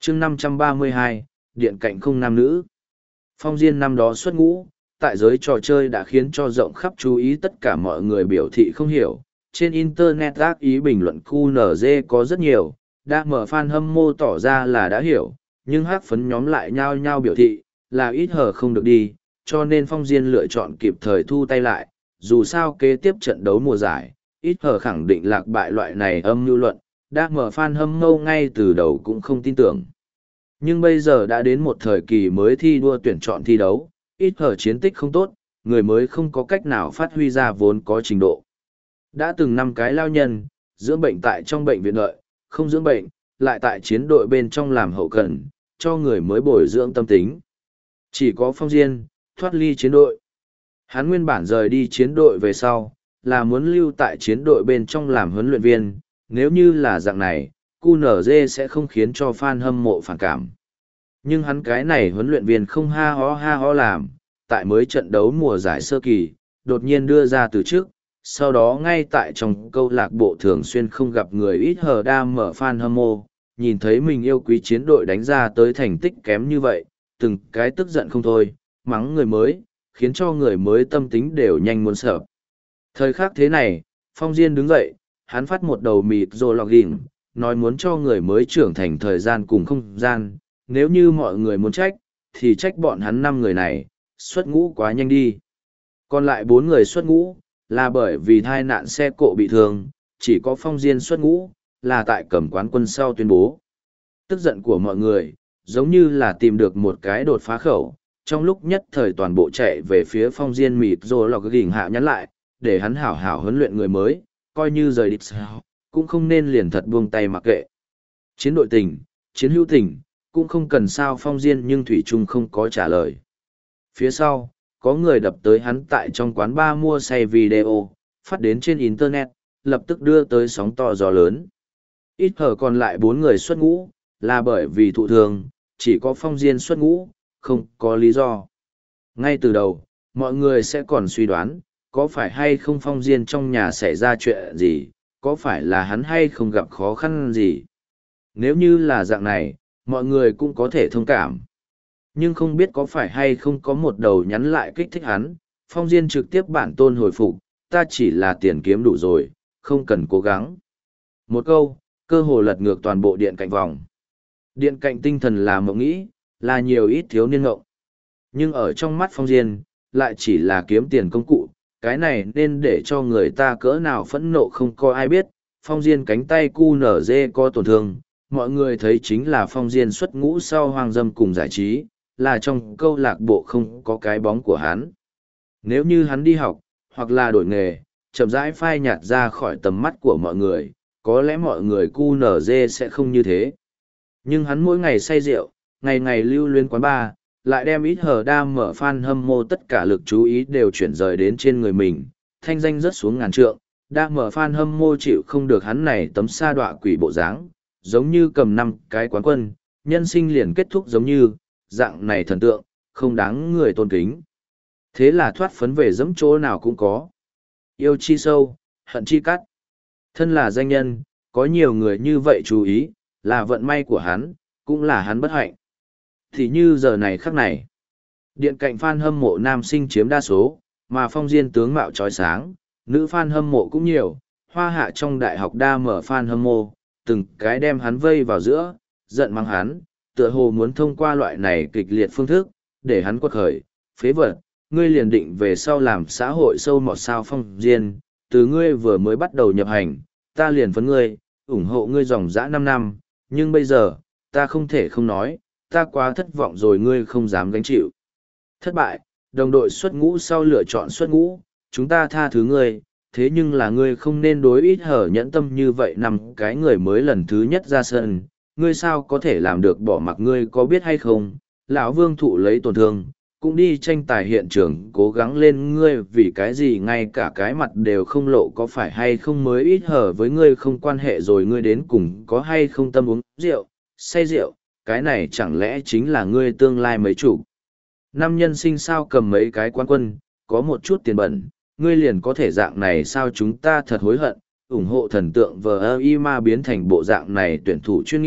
chương 532, điện cạnh không nam nữ. Phong Diên năm đó xuất ngũ, tại giới trò chơi đã khiến cho rộng khắp chú ý, tất cả mọi người biểu thị không hiểu. Trên Internet ác ý bình luận QNZ có rất nhiều, đã mở fan hâm mộ tỏ ra là đã hiểu, nhưng hắc phấn nhóm lại nhao nhao biểu thị, là ít hở không được đi, cho nên Phong Diên lựa chọn kịp thời thu tay lại. Dù sao kế tiếp trận đấu mùa giải, ít hở khẳng định lạc bại loại này âm mưu luận, đã mở fan hâm mộ ngay từ đầu cũng không tin tưởng. Nhưng bây giờ đã đến một thời kỳ mới thi đua tuyển chọn thi đấu, ít hở chiến tích không tốt, người mới không có cách nào phát huy ra vốn có trình độ. Đã từng 5 cái lao nhân, dưỡng bệnh tại trong bệnh viện đợi, không dưỡng bệnh, lại tại chiến đội bên trong làm hậu cần, cho người mới bồi dưỡng tâm tính. Chỉ có Phong Diên, thoát ly chiến đội. Hắn nguyên bản rời đi chiến đội về sau, là muốn lưu tại chiến đội bên trong làm huấn luyện viên, nếu như là dạng này, QNZ sẽ không khiến cho fan hâm mộ phản cảm. Nhưng hắn cái này huấn luyện viên không ha ho làm, tại mới trận đấu mùa giải sơ kỳ, đột nhiên đưa ra từ trước, sau đó ngay tại trong câu lạc bộ thường xuyên không gặp người ít hờ đa mở fan hâm mộ, nhìn thấy mình yêu quý chiến đội đánh ra tới thành tích kém như vậy, từng cái tức giận không thôi, mắng người mới, khiến cho người mới tâm tính đều nhanh muốn sợ. Thời khắc thế này, Phong Diên đứng dậy, hắn phát một đầu mịt rồi lọc đỉnh, nói muốn cho người mới trưởng thành thời gian cùng không gian, nếu như mọi người muốn trách, thì trách bọn hắn 5 người này, xuất ngũ quá nhanh đi. Còn lại 4 người xuất ngũ, là bởi vì tai nạn xe cộ bị thương, chỉ có Phong Diên xuất ngũ, là tại cầm quán quân sau tuyên bố. Tức giận của mọi người, giống như là tìm được một cái đột phá khẩu, trong lúc nhất thời toàn bộ chạy về phía Phong Diên mịt rồi lọc đỉnh hạ nhắn lại, để hắn hảo hảo huấn luyện người mới, coi như rời địch sao, cũng không nên liền thật buông tay mặc kệ. Chiến đội tình, chiến hữu tình, cũng không cần sao Phong Diên nhưng Thủy Trung không có trả lời. Phía sau, có người đập tới hắn tại trong quán bar mua say video, phát đến trên Internet, lập tức đưa tới sóng to gió lớn. Ít hở còn lại 4 người xuất ngũ, là bởi vì thụ thường, chỉ có Phong Diên xuất ngũ, không có lý do. Ngay từ đầu, mọi người sẽ còn suy đoán, có phải hay không Phong Diên trong nhà xảy ra chuyện gì, có phải là hắn hay không gặp khó khăn gì. Nếu như là dạng này, mọi người cũng có thể thông cảm. Nhưng không biết có phải hay không có một đầu nhắn lại kích thích hắn, Phong Diên trực tiếp bản tôn hồi phục, ta chỉ là tiền kiếm đủ rồi, không cần cố gắng. Một câu, cơ hồ lật ngược toàn bộ điện cạnh vòng. Điện cạnh tinh thần là mộng nghĩ, là nhiều ít thiếu niên ngộng. Nhưng ở trong mắt Phong Diên, lại chỉ là kiếm tiền công cụ, cái này nên để cho người ta cỡ nào phẫn nộ không có ai biết. Phong Diên cánh tay QNZ có tổn thương, mọi người thấy chính là Phong Diên xuất ngũ sau hoang dâm cùng giải trí, là trong câu lạc bộ không có cái bóng của hắn. Nếu như hắn đi học, hoặc là đổi nghề, chậm rãi phai nhạt ra khỏi tầm mắt của mọi người, có lẽ mọi người QNZ sẽ không như thế. Nhưng hắn mỗi ngày say rượu, ngày ngày lưu luyến quán bar, lại đem ít hở đa mở fan hâm mộ tất cả lực chú ý đều chuyển rời đến trên người mình, thanh danh rất xuống ngàn trượng, đa mở fan hâm mộ chịu không được hắn này tấm sa đọa quỷ bộ dáng, giống như cầm 5 cái quán quân, nhân sinh liền kết thúc giống như, dạng này thần tượng, không đáng người tôn kính. Thế là thoát phấn về dẫm chỗ nào cũng có. Yêu chi sâu, hận chi cắt. Thân là danh nhân, có nhiều người như vậy chú ý, là vận may của hắn, cũng là hắn bất hạnh. Thì như giờ này khắc này, điện cạnh fan hâm mộ nam sinh chiếm đa số, mà Phong Diên tướng mạo trói sáng, nữ fan hâm mộ cũng nhiều, hoa hạ trong đại học đa mở fan hâm mộ, từng cái đem hắn vây vào giữa, giận mắng hắn, tựa hồ muốn thông qua loại này kịch liệt phương thức, để hắn quật khởi, phế vật, ngươi liền định về sau làm xã hội sâu mọt sao. Phong Diên, từ ngươi vừa mới bắt đầu nhập hành, ta liền phấn ngươi, ủng hộ ngươi dòng dã 5 năm, nhưng bây giờ, ta không thể không nói, ta quá thất vọng rồi, ngươi không dám gánh chịu. Thất bại, đồng đội xuất ngũ sau lựa chọn xuất ngũ, chúng ta tha thứ ngươi, thế nhưng là ngươi không nên đối ít hở nhẫn tâm như vậy. 5 cái người mới lần thứ nhất ra sân, ngươi sao có thể làm được bỏ mặc, ngươi có biết hay không, lão Vương thụ lấy tổn thương, cũng đi tranh tài hiện trường cố gắng lên, ngươi vì cái gì ngay cả cái mặt đều không lộ, có phải hay không mới ít hở với ngươi không quan hệ rồi, ngươi đến cùng có hay không tâm uống rượu, say rượu, cái này chẳng lẽ chính là ngươi tương lai mấy chủ. Năm nhân sinh sao cầm mấy cái quán quân, có một chút tiền bẩn, ngươi liền có thể dạng này sao, chúng ta thật hối hận, ủng hộ thần tượng VIMA biến thành bộ dạng này tuyển thủ chuyên nghiệp,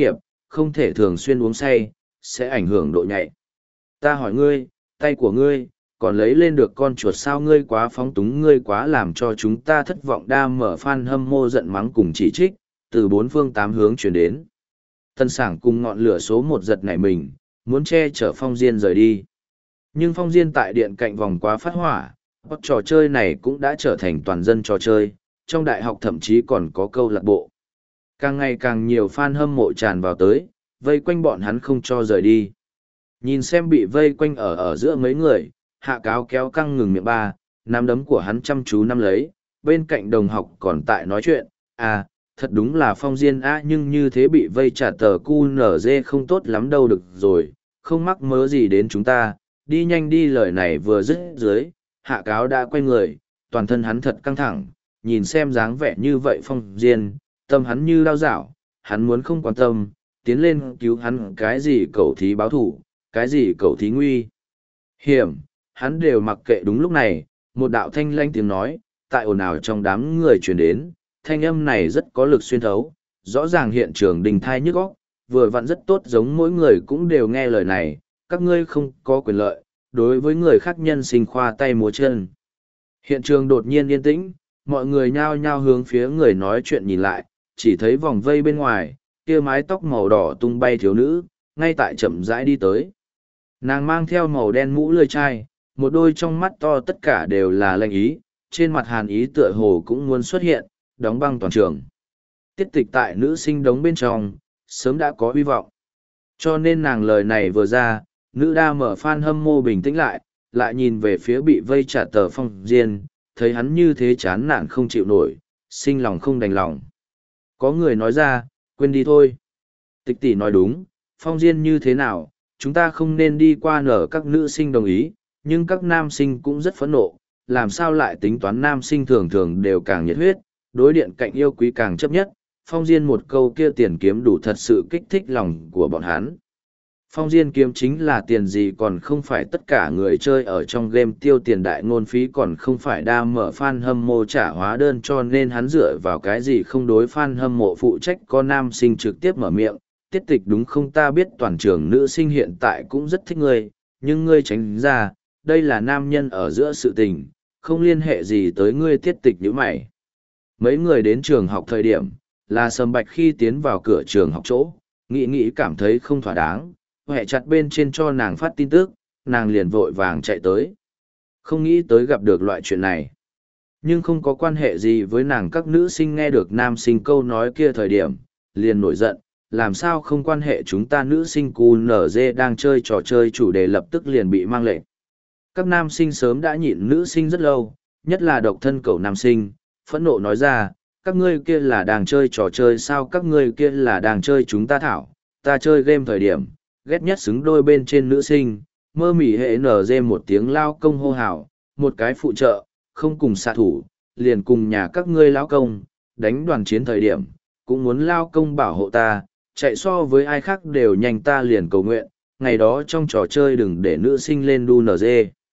không thể thường xuyên uống say, sẽ ảnh hưởng độ nhạy. Ta hỏi ngươi, tay của ngươi, còn lấy lên được con chuột sao? Ngươi quá phóng túng, ngươi quá làm cho chúng ta thất vọng. Đa mở fan hâm mộ giận mắng cùng chỉ trích, từ bốn phương tám hướng chuyển đến. Tân Sảng cùng ngọn lửa số một giật nảy mình, muốn che chở Phong Diên rời đi. Nhưng Phong Diên tại điện cạnh vòng quá phát hỏa, trò chơi này cũng đã trở thành toàn dân trò chơi, trong đại học thậm chí còn có câu lạc bộ. Càng ngày càng nhiều fan hâm mộ tràn vào tới, vây quanh bọn hắn không cho rời đi. Nhìn xem bị vây quanh ở giữa mấy người, Hạ Cáo kéo căng ngừng miệng ba, nắm đấm của hắn chăm chú nắm lấy, bên cạnh đồng học còn tại nói chuyện, à, thật đúng là Phong Diên á, nhưng như thế bị vây trả tờ QNZ không tốt lắm đâu. Được rồi, không mắc mớ gì đến chúng ta, đi nhanh đi. Lời này vừa dứt dưới, Hạ Cáo đã quay người, toàn thân hắn thật căng thẳng, nhìn xem dáng vẻ như vậy Phong Diên, tâm hắn như đau dạo, hắn muốn không quan tâm, tiến lên cứu hắn. Cái gì cẩu thí báo thủ, cái gì cẩu thí nguy hiểm, hắn đều mặc kệ. Đúng lúc này, một đạo thanh lanh tiếng nói, tại ồn ào trong đám người truyền đến, thanh âm này rất có lực xuyên thấu, rõ ràng hiện trường đình thai nhức óc, vừa vặn rất tốt, giống mỗi người cũng đều nghe lời này, các ngươi không có quyền lợi, đối với người khác nhân sinh khoa tay múa chân. Hiện trường đột nhiên yên tĩnh, mọi người nhao nhao hướng phía người nói chuyện nhìn lại, chỉ thấy vòng vây bên ngoài, kia mái tóc màu đỏ tung bay thiếu nữ, ngay tại chậm rãi đi tới. Nàng mang theo màu đen mũ lưỡi chai, một đôi trong mắt to tất cả đều là lạnh ý, trên mặt hàn ý tựa hồ cũng muốn xuất hiện, đóng băng toàn trường. Tiết Tịch tại nữ sinh đống bên trong, sớm đã có hy vọng. Cho nên nàng lời này vừa ra, nữ đa mở fan hâm mộ bình tĩnh lại nhìn về phía bị vây trả tờ Phong Diên, thấy hắn như thế chán nản không chịu nổi, sinh lòng không đành lòng. Có người nói ra, quên đi thôi. Tịch tỷ nói đúng, Phong Diên như thế nào, chúng ta không nên đi qua nở. Các nữ sinh đồng ý, nhưng các nam sinh cũng rất phẫn nộ, làm sao lại tính toán nam sinh thường thường đều càng nhiệt huyết, đối điện cạnh yêu quý càng chấp nhất. Phong Diên một câu kia tiền kiếm đủ thật sự kích thích lòng của bọn hắn. Phong Diên kiếm chính là tiền gì, còn không phải tất cả người chơi ở trong game tiêu tiền đại ngôn phí, còn không phải đa mở fan hâm mộ trả hóa đơn, cho nên hắn dựa vào cái gì không đối fan hâm mộ phụ trách. Có nam sinh trực tiếp mở miệng, Tiết Tịch đúng không? Ta biết toàn trường nữ sinh hiện tại cũng rất thích ngươi, nhưng ngươi tránh ra, đây là nam nhân ở giữa sự tình, không liên hệ gì tới ngươi. Tiết Tịch nhíu mày. Mấy người đến trường học thời điểm, là Sầm Bạch khi tiến vào cửa trường học chỗ, nghĩ cảm thấy không thỏa đáng, hẹ chặt bên trên cho nàng phát tin tức, nàng liền vội vàng chạy tới. Không nghĩ tới gặp được loại chuyện này. Nhưng không có quan hệ gì với nàng. Các nữ sinh nghe được nam sinh câu nói kia thời điểm, liền nổi giận, làm sao không quan hệ chúng ta? Nữ sinh QNZ đang chơi trò chơi chủ đề lập tức liền bị mang lệnh. Các nam sinh sớm đã nhịn nữ sinh rất lâu, nhất là độc thân cậu nam sinh, phẫn nộ nói ra, các ngươi kia là đang chơi trò chơi sao? Các ngươi kia là đang chơi chúng ta thảo, ta chơi game thời điểm, ghét nhất xứng đôi bên trên nữ sinh, mơ mỉ hệ NG một tiếng lao công hô hào, một cái phụ trợ, không cùng xạ thủ, liền cùng nhà các ngươi lao công, đánh đoàn chiến thời điểm, cũng muốn lao công bảo hộ ta, chạy so với ai khác đều nhanh. Ta liền cầu nguyện, ngày đó trong trò chơi đừng để nữ sinh lên đu NG.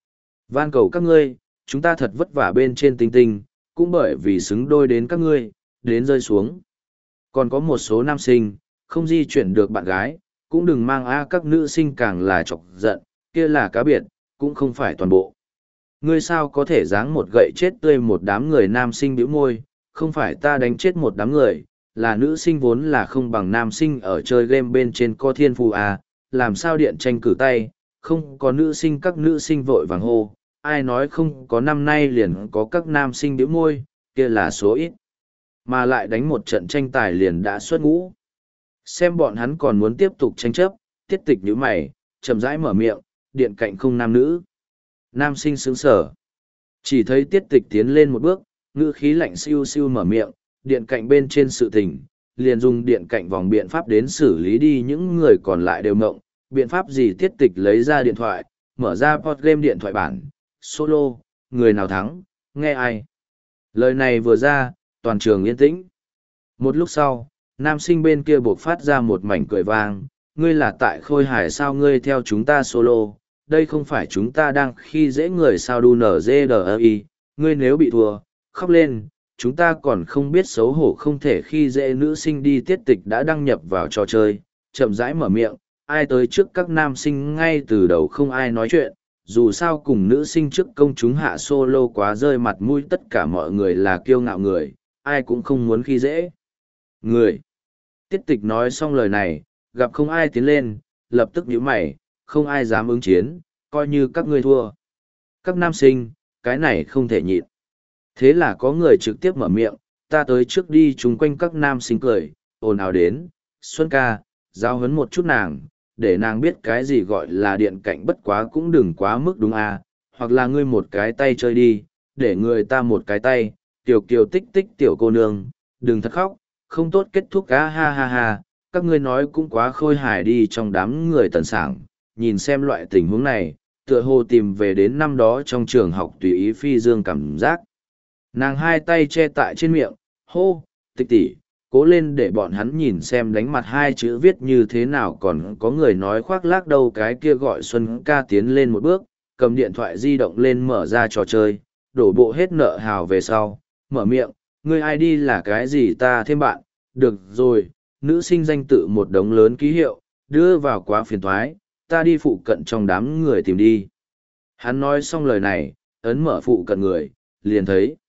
Van cầu các ngươi, chúng ta thật vất vả bên trên tinh tinh, cũng bởi vì xứng đôi đến các ngươi, đến rơi xuống. Còn có một số nam sinh, không di chuyển được bạn gái, cũng đừng mang các nữ sinh càng là chọc giận, kia là cá biệt, cũng không phải toàn bộ. Ngươi sao có thể giáng một gậy chết tươi một đám người? Nam sinh bĩu môi, không phải ta đánh chết một đám người, là nữ sinh vốn là không bằng nam sinh ở chơi game bên trên có thiên phù làm sao điện tranh cử tay, không có nữ sinh. Các nữ sinh vội vàng hô, ai nói không có, năm nay liền có. Các nam sinh bĩu môi, kia là số ít, mà lại đánh một trận tranh tài liền đã xuất ngũ. Xem bọn hắn còn muốn tiếp tục tranh chấp. Tiết Tịch nhíu mày, chậm rãi mở miệng, điện cạnh không nam nữ. Nam sinh sững sờ, chỉ thấy Tiết Tịch tiến lên một bước, ngữ khí lạnh siêu siêu mở miệng, điện cạnh bên trên sự tình, liền dùng điện cạnh vòng biện pháp đến xử lý đi. Những người còn lại đều mộng, biện pháp gì? Tiết Tịch lấy ra điện thoại, mở ra port game điện thoại bản, solo, người nào thắng, nghe ai. Lời này vừa ra, toàn trường yên tĩnh. Một lúc sau, nam sinh bên kia buộc phát ra một mảnh cười vang, ngươi là tại Khôi Hải sao? Ngươi theo chúng ta solo, đây không phải chúng ta đang khi dễ người sao? Đu NZDI, ngươi nếu bị thua, khóc lên, chúng ta còn không biết xấu hổ, không thể khi dễ nữ sinh đi. Tiết Tịch đã đăng nhập vào trò chơi, chậm rãi mở miệng, ai tới trước các nam sinh ngay từ đầu không ai nói chuyện, dù sao cùng nữ sinh trước công chúng hạ solo quá rơi mặt mũi, tất cả mọi người là kiêu ngạo người, ai cũng không muốn khi dễ. Người. Tiết tịch nói xong lời này, gặp không ai tiến lên, lập tức nhíu mày, không ai dám ứng chiến, coi như các ngươi thua. Các nam sinh, cái này không thể nhịn. Thế là có người trực tiếp mở miệng, ta tới trước đi chung quanh các nam sinh cười, ồn ào đến, Xuân ca, giáo huấn một chút nàng, để nàng biết cái gì gọi là điện cạnh bất quá cũng đừng quá mức đúng à, hoặc là ngươi một cái tay chơi đi, để người ta một cái tay, tiểu kiều tích tích tiểu cô nương, đừng thật khóc, không tốt kết thúc á ha ha ha, các ngươi nói cũng quá khôi hài đi trong đám người tần sảng, nhìn xem loại tình huống này, tựa hồ tìm về đến năm đó trong trường học tùy ý phi dương cảm giác. Nàng hai tay che tại trên miệng, hô, tịch tỉ, cố lên để bọn hắn nhìn xem đánh mặt hai chữ viết như thế nào, còn có người nói khoác lác đâu, cái kia gọi Xuân ca tiến lên một bước, cầm điện thoại di động lên mở ra trò chơi, đổ bộ hết nợ hào về sau, mở miệng, ngươi ai đi là cái gì ta thêm bạn, được rồi, nữ sinh danh tự một đống lớn ký hiệu, đưa vào quá phiền thoái, ta đi phụ cận trong đám người tìm đi. Hắn nói xong lời này, ấn mở phụ cận người, liền thấy